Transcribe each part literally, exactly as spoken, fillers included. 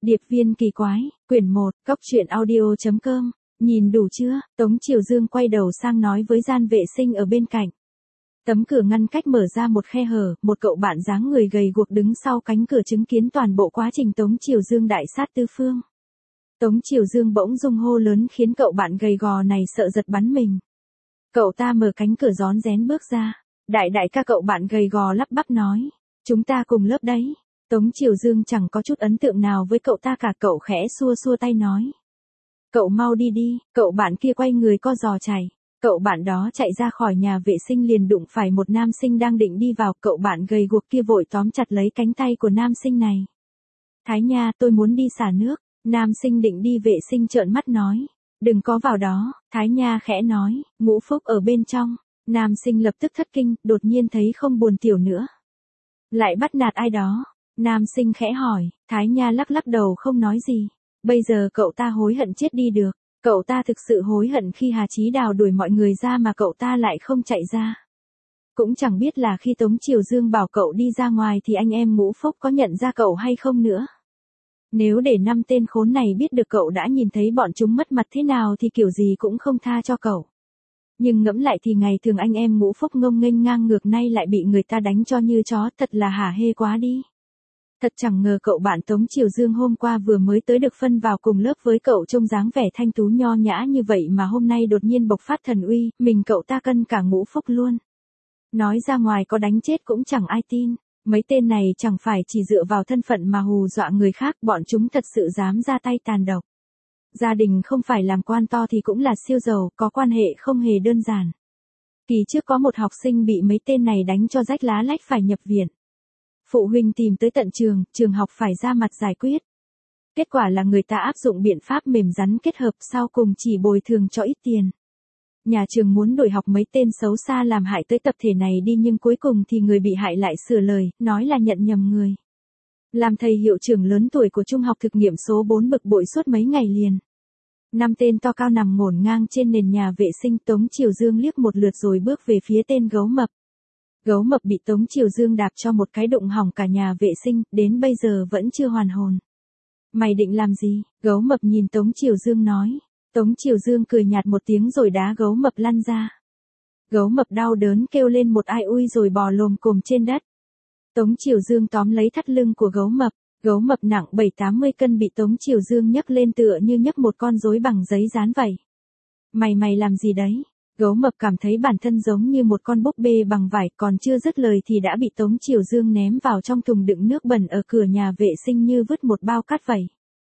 Điệp viên kỳ quái, quyển một, cốc truyện audio chấm com, nhìn đủ chưa? Tống Triều Dương quay đầu sang nói với gian vệ sinh ở bên cạnh. Tấm cửa ngăn cách mở ra một khe hở, một cậu bạn dáng người gầy guộc đứng sau cánh cửa chứng kiến toàn bộ quá trình Tống Triều Dương đại sát tứ phương. Tống Triều Dương bỗng rung hô lớn khiến cậu bạn gầy gò này sợ giật bắn mình. Cậu ta mở cánh cửa rón rén bước ra. Đại đại ca, cậu bạn gầy gò lắp bắp nói. Chúng ta cùng lớp đấy. Tống Triều Dương chẳng có chút ấn tượng nào với cậu ta cả, cậu khẽ xua xua tay nói. Cậu mau đi đi, cậu bạn kia quay người co giò chạy. Cậu bạn đó chạy ra khỏi nhà vệ sinh liền đụng phải một nam sinh đang định đi vào, cậu bạn gầy guộc kia vội tóm chặt lấy cánh tay của nam sinh này. Thái Nha, tôi muốn đi xả nước. Nam sinh định đi vệ sinh trợn mắt nói. Đừng có vào đó, Thái Nha khẽ nói, Ngũ Phúc ở bên trong. Nam sinh lập tức thất kinh, đột nhiên thấy không buồn tiểu nữa. Lại bắt nạt ai đó? Nam sinh khẽ hỏi, Thái Nha lắc lắc đầu không nói gì. Bây giờ cậu ta hối hận chết đi được. Cậu ta thực sự hối hận khi Hà Chí Đào đuổi mọi người ra mà cậu ta lại không chạy ra. Cũng chẳng biết là khi Tống Triều Dương bảo cậu đi ra ngoài thì anh em Ngũ Phúc có nhận ra cậu hay không nữa. Nếu để năm tên khốn này biết được cậu đã nhìn thấy bọn chúng mất mặt thế nào thì kiểu gì cũng không tha cho cậu. Nhưng ngẫm lại thì ngày thường anh em Ngũ Phúc ngông nghênh ngang ngược, nay lại bị người ta đánh cho như chó, thật là hả hê quá đi. Thật chẳng ngờ cậu bạn Tống Triều Dương hôm qua vừa mới tới được phân vào cùng lớp với cậu trông dáng vẻ thanh tú nho nhã như vậy mà hôm nay đột nhiên bộc phát thần uy, mình cậu ta cân cả Ngũ Phúc luôn. Nói ra ngoài có đánh chết cũng chẳng ai tin. Mấy tên này chẳng phải chỉ dựa vào thân phận mà hù dọa người khác, bọn chúng thật sự dám ra tay tàn độc. Gia đình không phải làm quan to thì cũng là siêu giàu, có quan hệ không hề đơn giản. Kỳ trước có một học sinh bị mấy tên này đánh cho rách lá lách phải nhập viện. Phụ huynh tìm tới tận trường, trường học phải ra mặt giải quyết. Kết quả là người ta áp dụng biện pháp mềm rắn kết hợp, sau cùng chỉ bồi thường cho ít tiền. Nhà trường muốn đuổi học mấy tên xấu xa làm hại tới tập thể này đi, nhưng cuối cùng thì người bị hại lại sửa lời, nói là nhận nhầm người. Làm thầy hiệu trưởng lớn tuổi của trung học thực nghiệm số bốn bực bội suốt mấy ngày liền. Năm tên to cao nằm ngổn ngang trên nền nhà vệ sinh, Tống Triều Dương liếc một lượt rồi bước về phía tên gấu mập. Gấu mập bị Tống Triều Dương đạp cho một cái đụng hỏng cả nhà vệ sinh, đến bây giờ vẫn chưa hoàn hồn. Mày định làm gì? Gấu mập nhìn Tống Triều Dương nói. Tống Triều Dương cười nhạt một tiếng rồi đá gấu mập lăn ra. Gấu mập đau đớn kêu lên một ai ui rồi bò lồm cồm trên đất. Tống Triều Dương tóm lấy thắt lưng của gấu mập. Gấu mập nặng bảy tám mươi cân bị Tống Triều Dương nhấc lên tựa như nhấc một con rối bằng giấy dán vậy. Mày mày làm gì đấy? Gấu mập cảm thấy bản thân giống như một con búp bê bằng vải, còn chưa dứt lời thì đã bị Tống Triều Dương ném vào trong thùng đựng nước bẩn ở cửa nhà vệ sinh như vứt một bao cát vậy.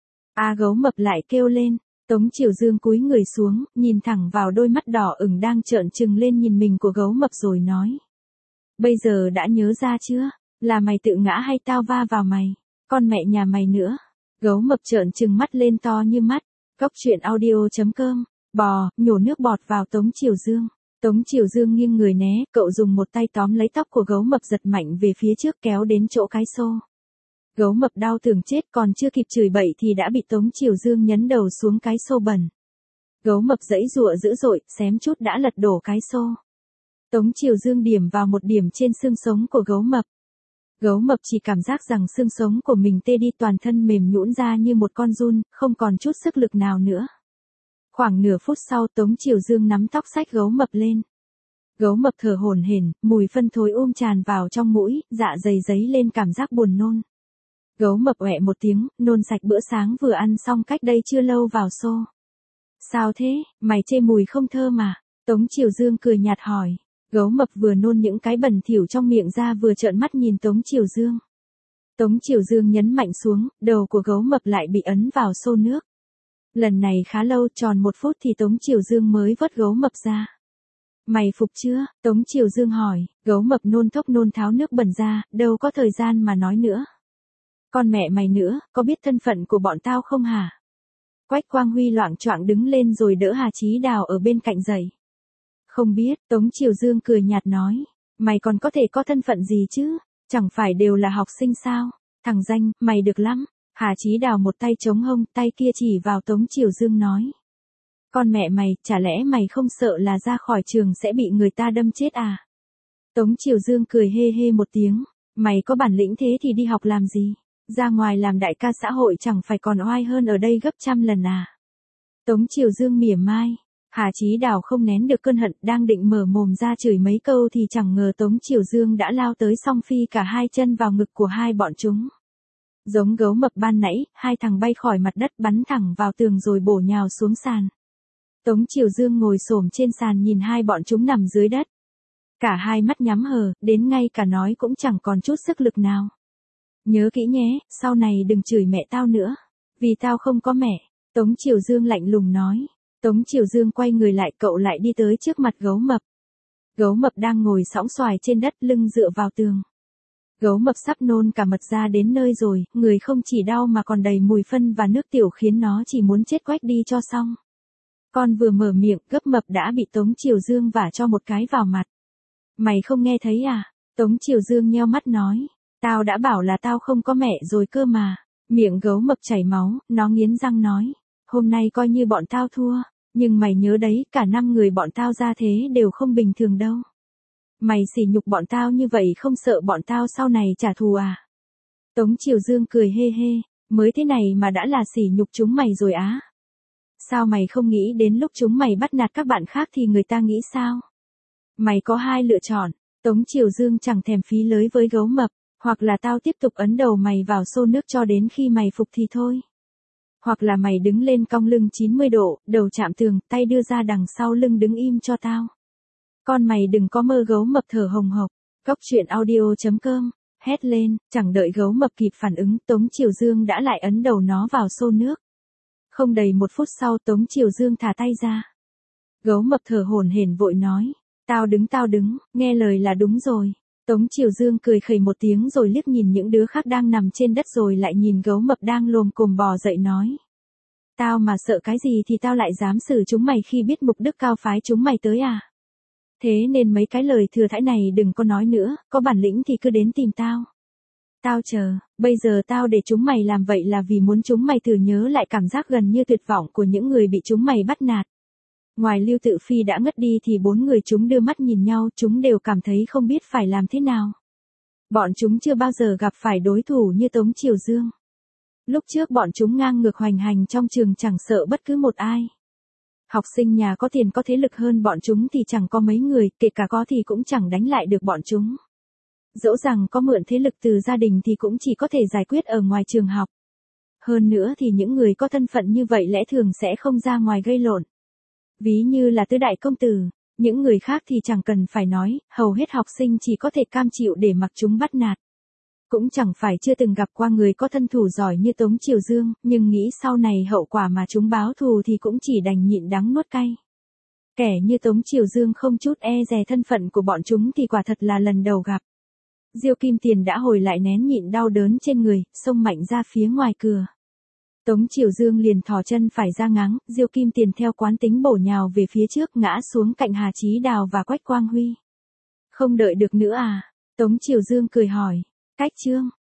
A gấu mập lại kêu lên. Tống Triều Dương cúi người xuống, nhìn thẳng vào đôi mắt đỏ ửng đang trợn trừng lên nhìn mình của gấu mập rồi nói. Bây giờ đã nhớ ra chưa? Là mày tự ngã hay tao va vào mày? Con mẹ nhà mày nữa. Gấu mập trợn trừng mắt lên to như mắt. Cốc truyện audio chấm com. Bò, nhổ nước bọt vào Tống Triều Dương. Tống Triều Dương nghiêng người né, cậu dùng một tay tóm lấy tóc của gấu mập giật mạnh về phía trước kéo đến chỗ cái xô. Gấu mập đau tưởng chết, còn chưa kịp chửi bậy thì đã bị Tống Triều Dương nhấn đầu xuống cái xô bẩn. Gấu mập giãy giụa dữ dội, xém chút đã lật đổ cái xô. Tống Triều Dương điểm vào một điểm trên xương sống của gấu mập. Gấu mập chỉ cảm giác rằng xương sống của mình tê đi, toàn thân mềm nhũn ra như một con giun, không còn chút sức lực nào nữa. Khoảng nửa phút sau Tống Triều Dương nắm tóc xách gấu mập lên. Gấu mập thở hổn hển, mùi phân thối ôm tràn vào trong mũi, dạ dày dấy lên cảm giác buồn nôn. Gấu mập ọe một tiếng, nôn sạch bữa sáng vừa ăn xong cách đây chưa lâu vào xô. Sao thế, mày chê mùi không thơm mà? Tống Triều Dương cười nhạt hỏi. Gấu mập vừa nôn những cái bẩn thỉu trong miệng ra vừa trợn mắt nhìn Tống Triều Dương. Tống Triều Dương nhấn mạnh xuống, đầu của gấu mập lại bị ấn vào xô nước. Lần này khá lâu, tròn một phút thì Tống Triều Dương mới vớt gấu mập ra. Mày phục chưa? Tống Triều Dương hỏi. Gấu mập nôn thốc nôn tháo nước bẩn ra, đâu có thời gian mà nói nữa. Con mẹ mày nữa, có biết thân phận của bọn tao không hả? Quách Quang Huy loạng choạng đứng lên rồi đỡ Hà Chí Đào ở bên cạnh dậy. Không biết, Tống Triều Dương cười nhạt nói. Mày còn có thể có thân phận gì chứ? Chẳng phải đều là học sinh sao? Thằng danh, mày được lắm. Hà Chí Đào một tay chống hông, tay kia chỉ vào Tống Triều Dương nói. Con mẹ mày, chả lẽ mày không sợ là ra khỏi trường sẽ bị người ta đâm chết à? Tống Triều Dương cười hê hê một tiếng. Mày có bản lĩnh thế thì đi học làm gì? Ra ngoài làm đại ca xã hội chẳng phải còn oai hơn ở đây gấp trăm lần à. Tống Triều Dương mỉa mai. Hà Chí Đào không nén được cơn hận, đang định mở mồm ra chửi mấy câu thì chẳng ngờ Tống Triều Dương đã lao tới song phi cả hai chân vào ngực của hai bọn chúng. Giống gấu mập ban nãy, hai thằng bay khỏi mặt đất bắn thẳng vào tường rồi bổ nhào xuống sàn. Tống Triều Dương ngồi xổm trên sàn nhìn hai bọn chúng nằm dưới đất. Cả hai mắt nhắm hờ, đến ngay cả nói cũng chẳng còn chút sức lực nào. Nhớ kỹ nhé, sau này đừng chửi mẹ tao nữa. Vì tao không có mẹ. Tống Triều Dương lạnh lùng nói. Tống Triều Dương quay người lại, cậu lại đi tới trước mặt gấu mập. Gấu mập đang ngồi sõng xoài trên đất, lưng dựa vào tường. Gấu mập sắp nôn cả mật ra đến nơi rồi, người không chỉ đau mà còn đầy mùi phân và nước tiểu khiến nó chỉ muốn chết quách đi cho xong. Con vừa mở miệng, gấp mập đã bị Tống Triều Dương vả cho một cái vào mặt. Mày không nghe thấy à? Tống Triều Dương nheo mắt nói. Tao đã bảo là tao không có mẹ rồi cơ mà. Miệng gấu mập chảy máu, nó nghiến răng nói. Hôm nay coi như bọn tao thua, nhưng mày nhớ đấy, cả năm người bọn tao ra thế đều không bình thường đâu. Mày sỉ nhục bọn tao như vậy không sợ bọn tao sau này trả thù à? Tống Triều Dương cười hê hê, mới thế này mà đã là sỉ nhục chúng mày rồi á? Sao mày không nghĩ đến lúc chúng mày bắt nạt các bạn khác thì người ta nghĩ sao? Mày có hai lựa chọn, Tống Triều Dương chẳng thèm phí lới với gấu mập, hoặc là tao tiếp tục ấn đầu mày vào xô nước cho đến khi mày phục thì thôi. Hoặc là mày đứng lên cong lưng chín mươi độ, đầu chạm tường, tay đưa ra đằng sau lưng đứng im cho tao. Con mày đừng có mơ. Gấu mập thở hồng hộc. Cốc truyện audio chấm com, hét lên, chẳng đợi gấu mập kịp phản ứng, Tống Triều Dương đã lại ấn đầu nó vào xô nước. Không đầy một phút sau Tống Triều Dương thả tay ra. Gấu mập thở hổn hển vội nói. Tao đứng tao đứng, nghe lời là đúng rồi. Tống Triều Dương cười khẩy một tiếng rồi liếc nhìn những đứa khác đang nằm trên đất rồi lại nhìn gấu mập đang lồm cồm bò dậy nói. Tao mà sợ cái gì thì tao lại dám xử chúng mày khi biết mục đức cao phái chúng mày tới à? Thế nên mấy cái lời thừa thãi này đừng có nói nữa, có bản lĩnh thì cứ đến tìm tao. Tao chờ, bây giờ tao để chúng mày làm vậy là vì muốn chúng mày thử nhớ lại cảm giác gần như tuyệt vọng của những người bị chúng mày bắt nạt. Ngoài Lưu Tự Phi đã ngất đi thì bốn người chúng đưa mắt nhìn nhau, chúng đều cảm thấy không biết phải làm thế nào. Bọn chúng chưa bao giờ gặp phải đối thủ như Tống Triều Dương. Lúc trước bọn chúng ngang ngược hoành hành trong trường chẳng sợ bất cứ một ai. Học sinh nhà có tiền có thế lực hơn bọn chúng thì chẳng có mấy người, kể cả có thì cũng chẳng đánh lại được bọn chúng. Dẫu rằng có mượn thế lực từ gia đình thì cũng chỉ có thể giải quyết ở ngoài trường học. Hơn nữa thì những người có thân phận như vậy lẽ thường sẽ không ra ngoài gây lộn. Ví như là tứ đại công tử, những người khác thì chẳng cần phải nói, hầu hết học sinh chỉ có thể cam chịu để mặc chúng bắt nạt. Cũng chẳng phải chưa từng gặp qua người có thân thủ giỏi như Tống Triều Dương, nhưng nghĩ sau này hậu quả mà chúng báo thù thì cũng chỉ đành nhịn đắng nuốt cay. Kẻ như Tống Triều Dương không chút e dè thân phận của bọn chúng thì quả thật là lần đầu gặp. Diêu Kim Tiền đã hồi lại nén nhịn đau đớn trên người, xông mạnh ra phía ngoài cửa. Tống Triều Dương liền thò chân phải ra ngáng, Diêu Kim Tiền theo quán tính bổ nhào về phía trước ngã xuống cạnh Hà Chí Đào và Quách Quang Huy. Không đợi được nữa à? Tống Triều Dương cười hỏi. Cách Trương,